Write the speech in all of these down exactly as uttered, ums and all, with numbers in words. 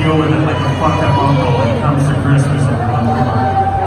deal with it like a fucked up uncle when it comes to Christmas and everyone.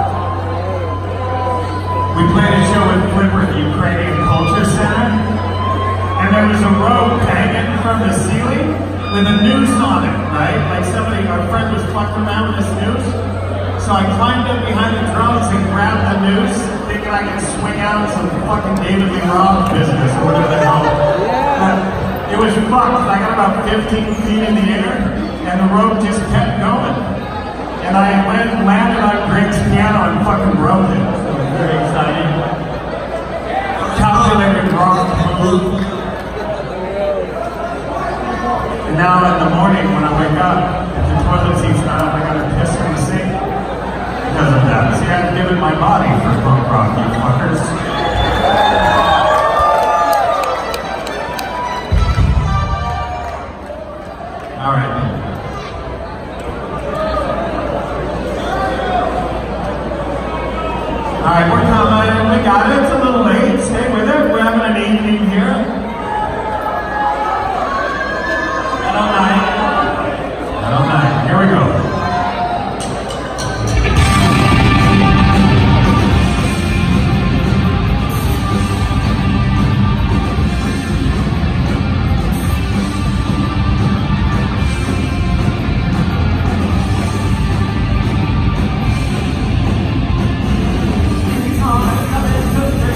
We played a show with Flipper, the Ukrainian Culture Center, and there was a rope hanging from the ceiling with a noose on it, right? Like somebody, our friend was fucking around with this noose. So I climbed up behind the drums and grabbed the noose, thinking I could swing out some fucking David Lee Roth business or whatever the hell. But it was fucked. I got about fifteen feet in the air, and the rope just kept going. And I went and landed on Greg's piano and fucking broke it. It was very exciting. Calculated wrong move. And now in the morning when I wake up, if the toilet seat's not up, I gotta piss in the sink because of that. See, I've given my body for punk rock, you fuckers. All right. All right, we're coming. We got it. It's a little late. Stay with it. We're having an evening here. All night. All night. Here we go. Coming to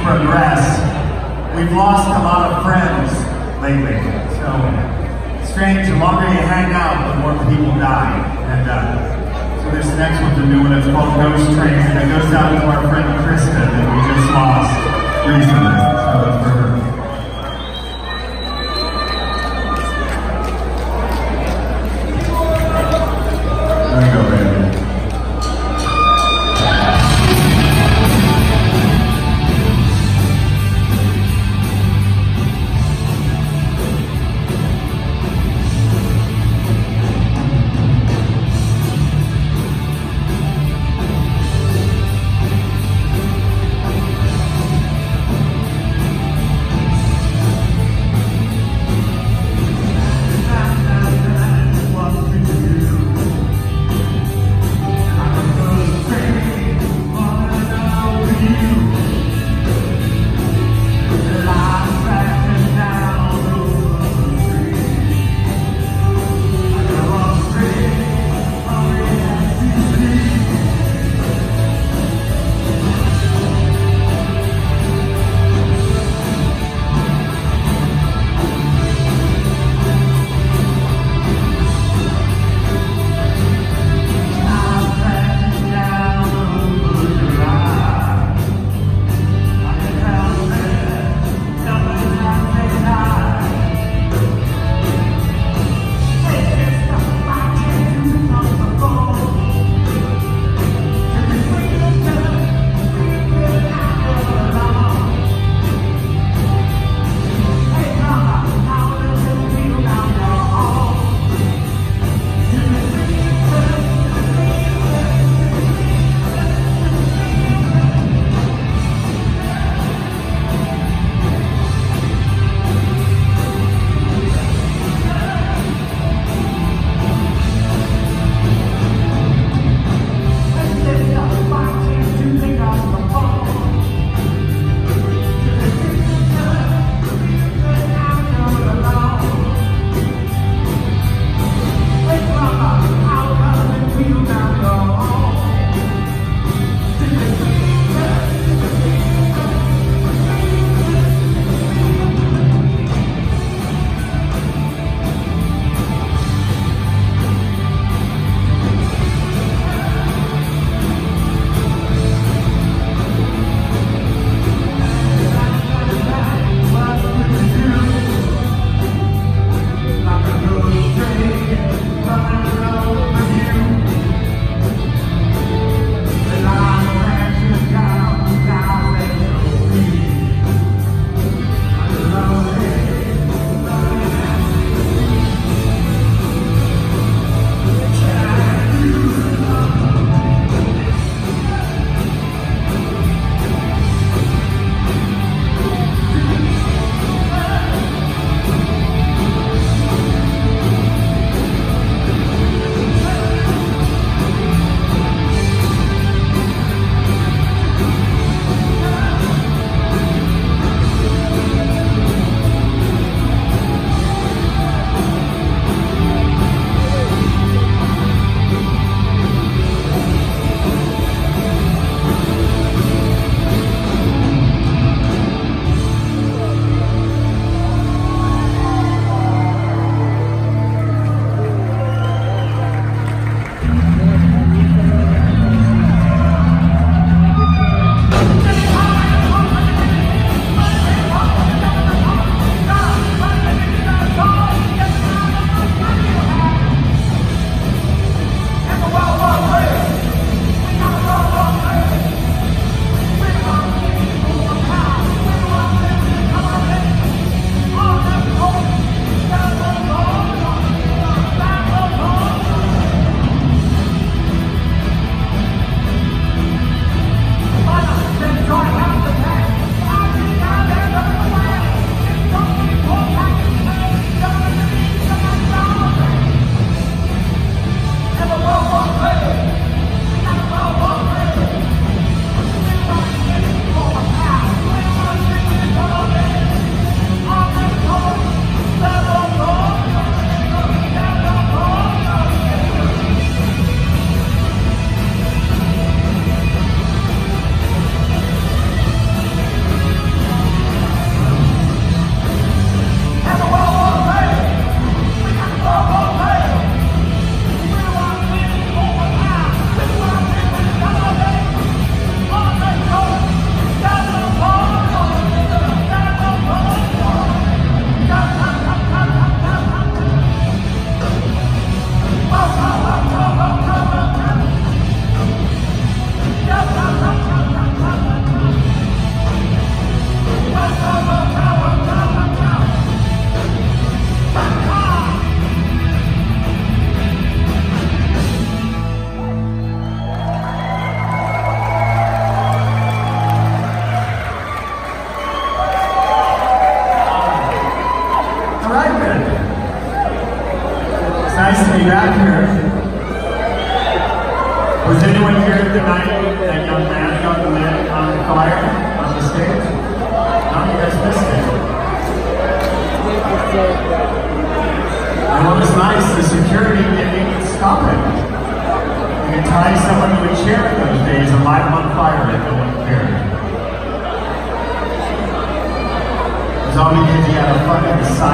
progress, we've lost a lot of friends lately. So, strange, the longer you hang out, the more people die. And uh, so this next one's a new one, it's called Ghost Trains, and it goes out to our friend Krista that we just lost recently. So it's for her. There you go, baby.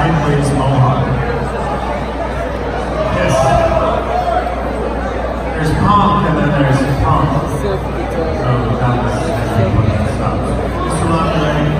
Bleeds Mohawk. Yes. There's punk and then there's punk. So that was stuff. Mister Monterey.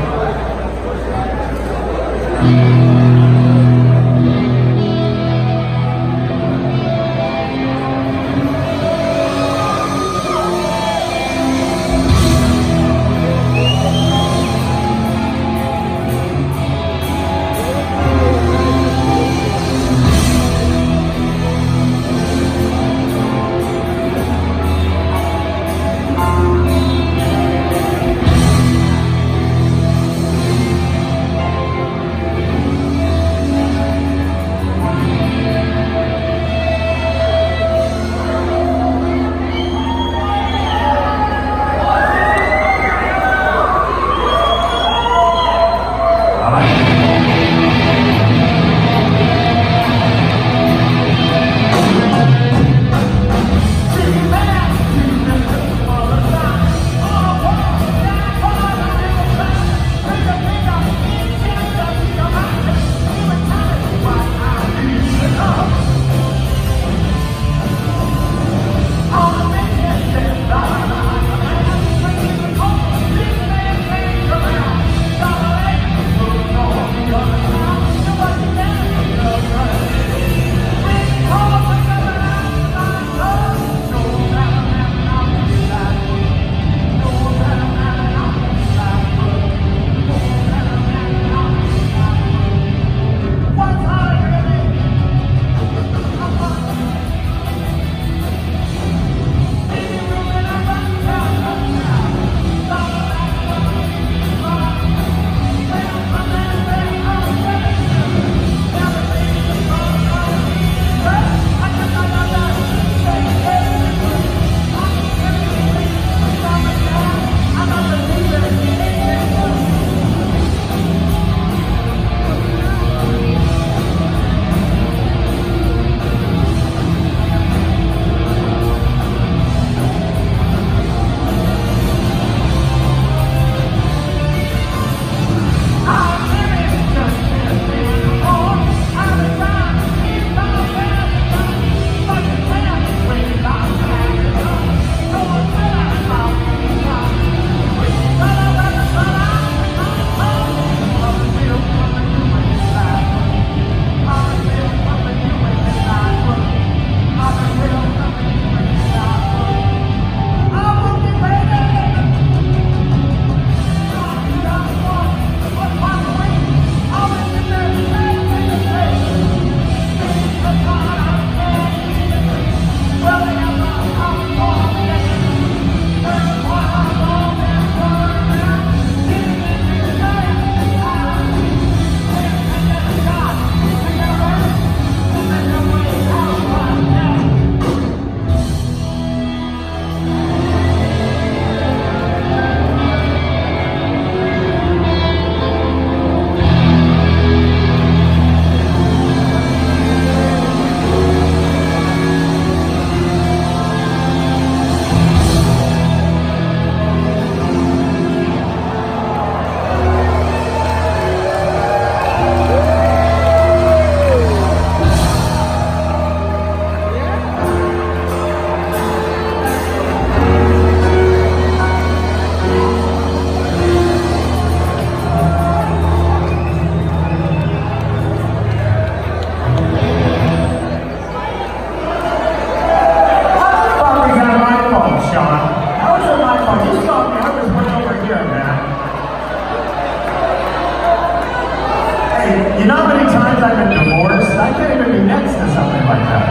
You know how many times I've been divorced? I can't even be next to something like that.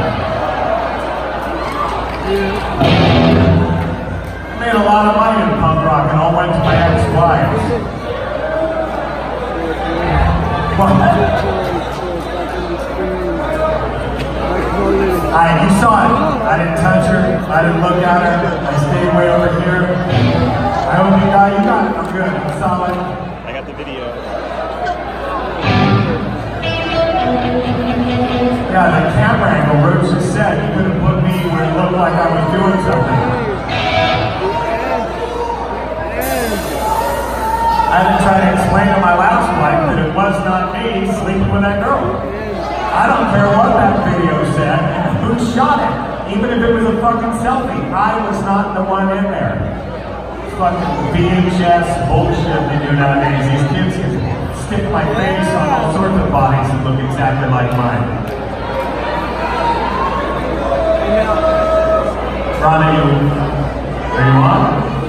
I made a lot of money in punk rock and all went to my ex-wives. What? Alright, you saw it. I didn't touch her. I didn't look at her. I stayed way over here. I hope you got you got it. I'm good. I'm solid. I got the video. Yeah, the camera angle, Rose just said, you could have put me where it looked like I was doing something. I didn't try to explain to my last wife that it was not me sleeping with that girl. I don't care what that video said and who shot it. Even if it was a fucking selfie, I was not the one in there. It's fucking V H S bullshit they do nowadays. These kids can stick my face on all sorts of bodies that look exactly like mine. Ronnie, you, are you on?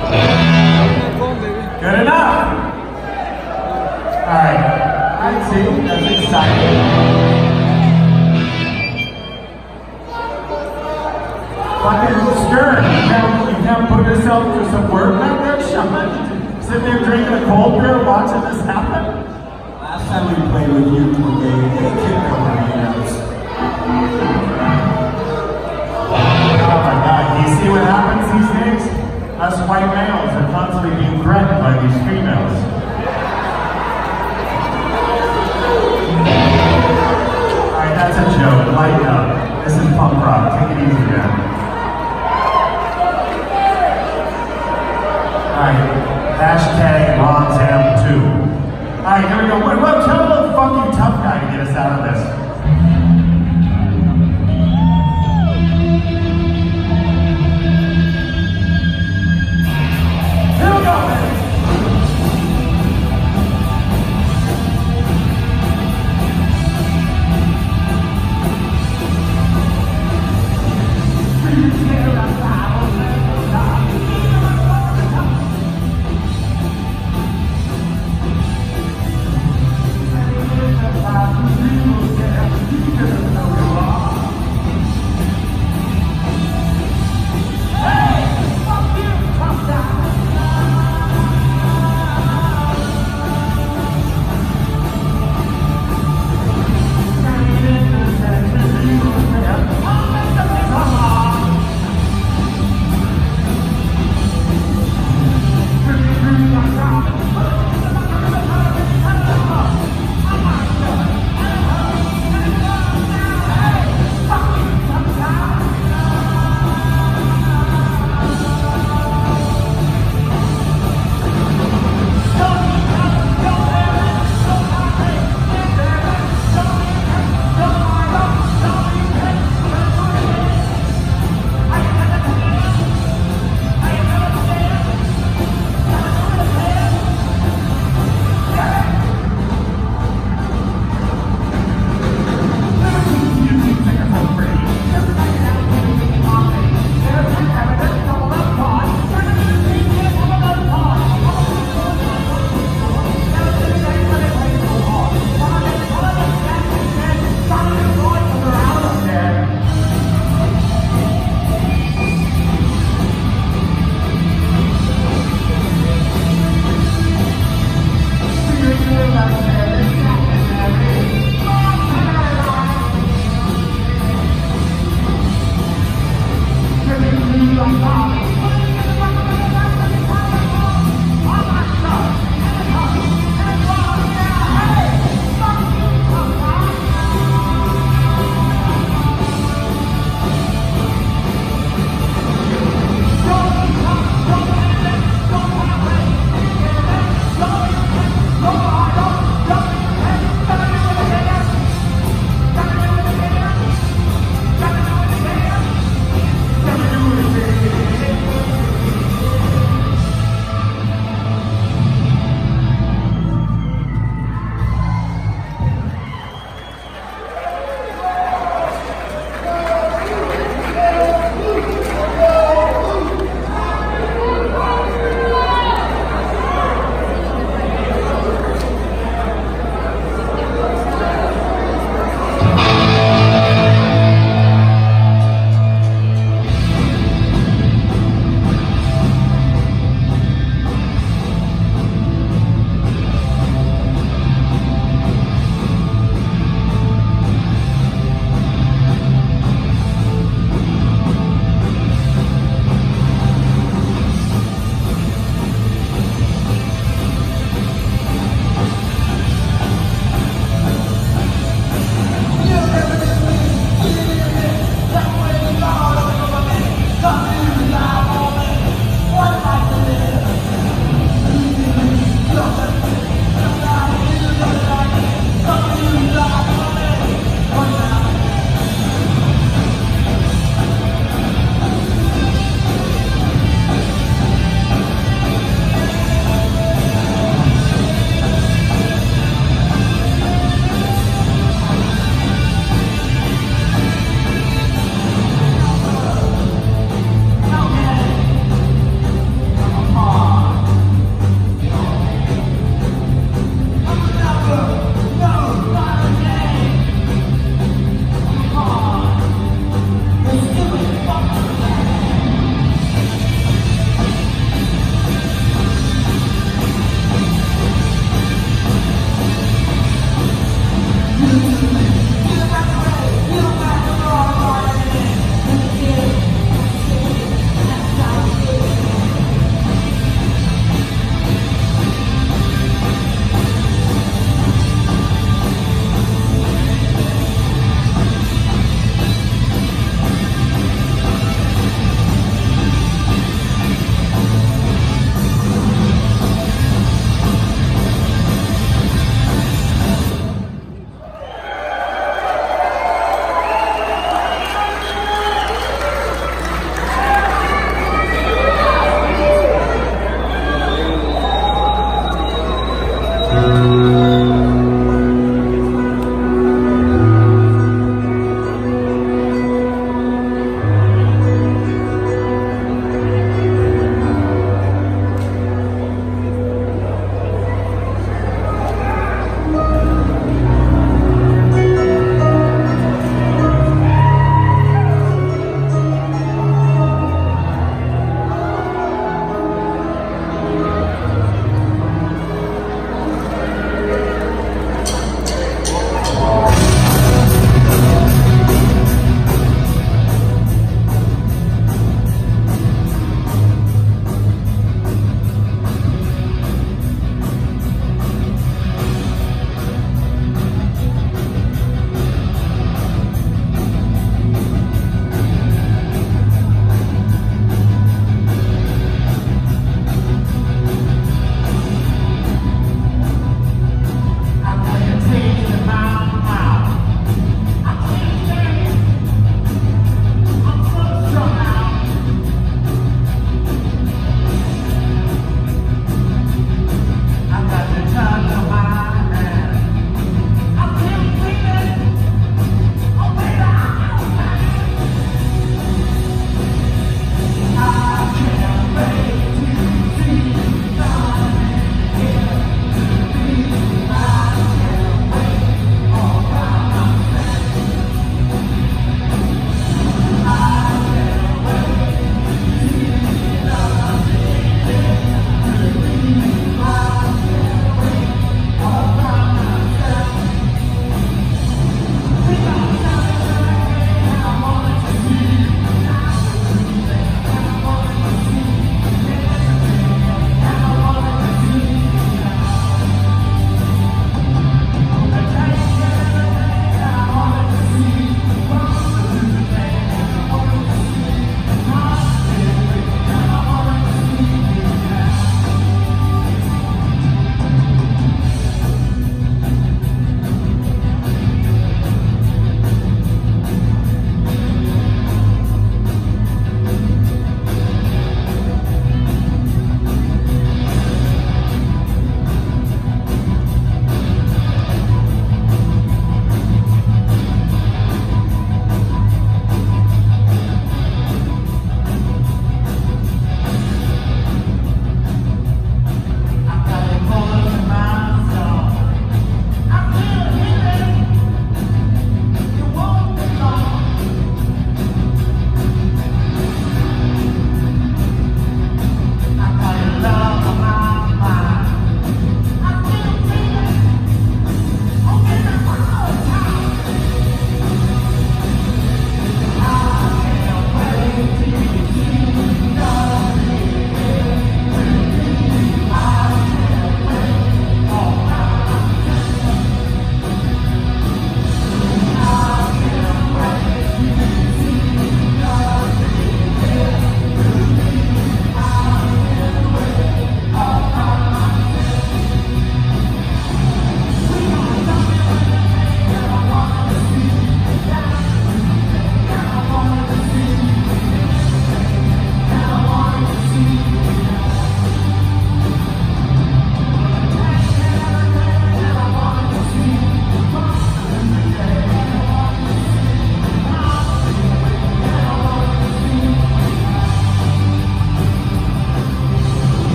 Good enough! Alright, alright, see, that's exciting. Fucking Stern, you can't, you can't put yourself through some work out there, Sean? Sitting there drinking a cold beer watching this happen? Last time we played with you, we gave a kid cover hands. Oh my god, you see what happens these days? Us white males are constantly being threatened by these females. Alright, that's a joke. Lighten up. This is punk rock. Take it easy, man. Alright. Hashtag Ronzam two. Alright, here we go. Wait, wait, tell the fucking tough guy to get us out of this. Yeah.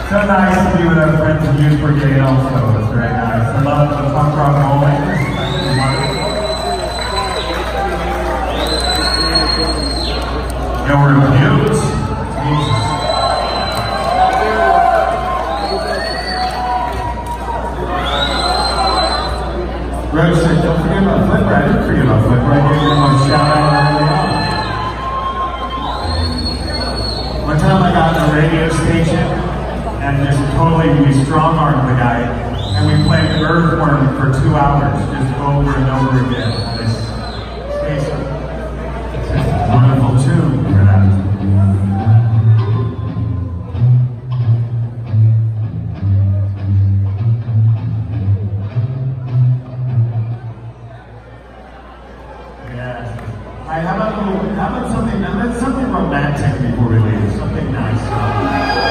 So nice to be with our friends in Youth Brigade also. It's very nice. I love the punk rock bowling. No reviews. Jesus. Reg said, don't forget about Flipper. I didn't forget about Flipper. I gave him a shout out early on. One time I got on a radio station and just totally, we strong-armed the guy, and we played Earthworm for two hours, just over and over again. This space, it's a wonderful tune for that. Yes. Alright, how about a little, how about something, now let's something romantic before we leave, something nice.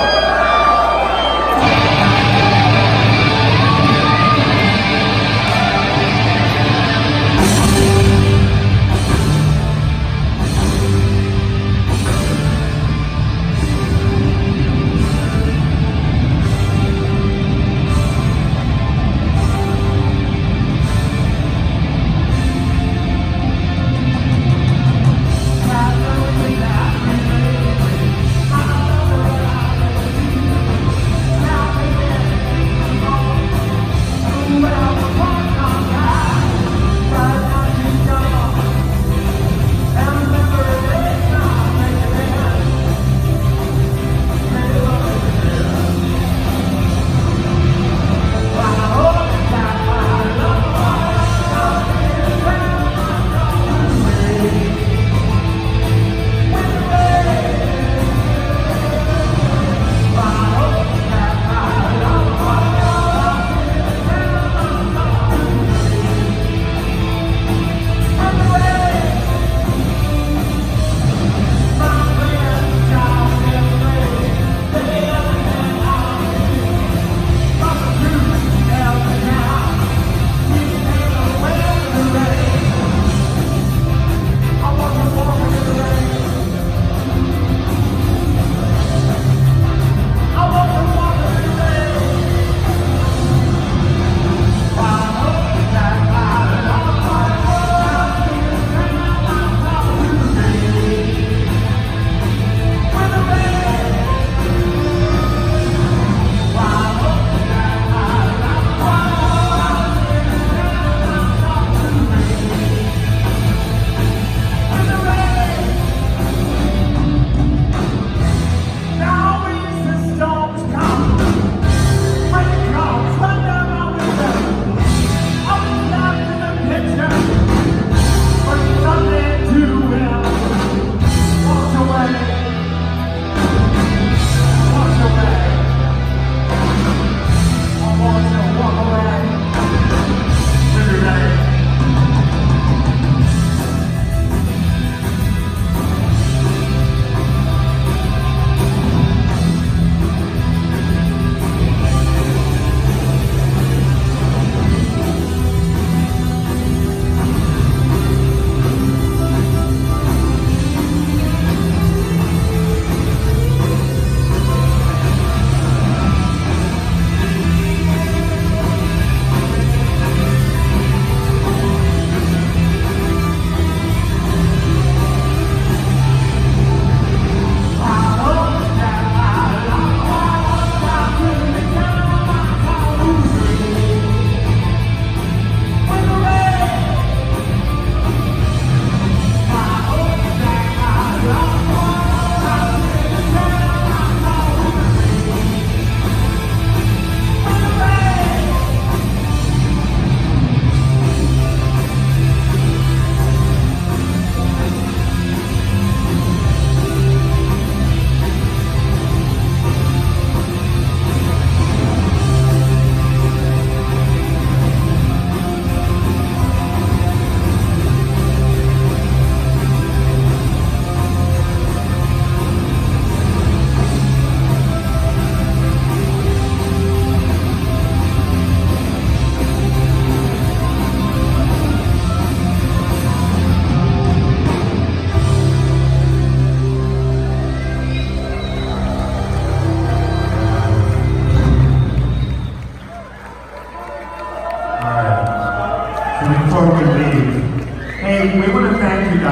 Thank you.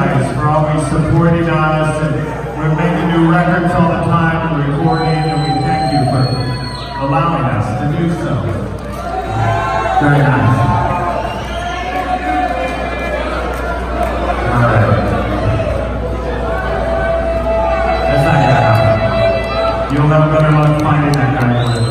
guys for always supporting us, and we're making new records all the time and recording, and we thank you for allowing us to do so. Very nice. All right. That's not gonna happen. You'll have better luck finding that guy.